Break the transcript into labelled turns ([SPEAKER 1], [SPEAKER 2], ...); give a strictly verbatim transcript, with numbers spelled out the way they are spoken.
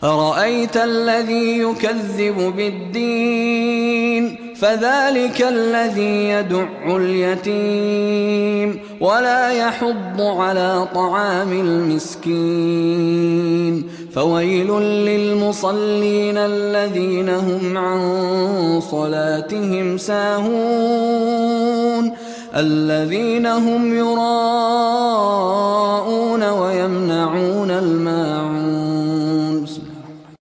[SPEAKER 1] أرأيت الذي يكذب بالدين فذلك الذي يدع اليتيم ولا يحض على طعام المسكين فويل للمصلين الذين هم عن صلاتهم ساهون الذين هم يراءون ويمنعون الماء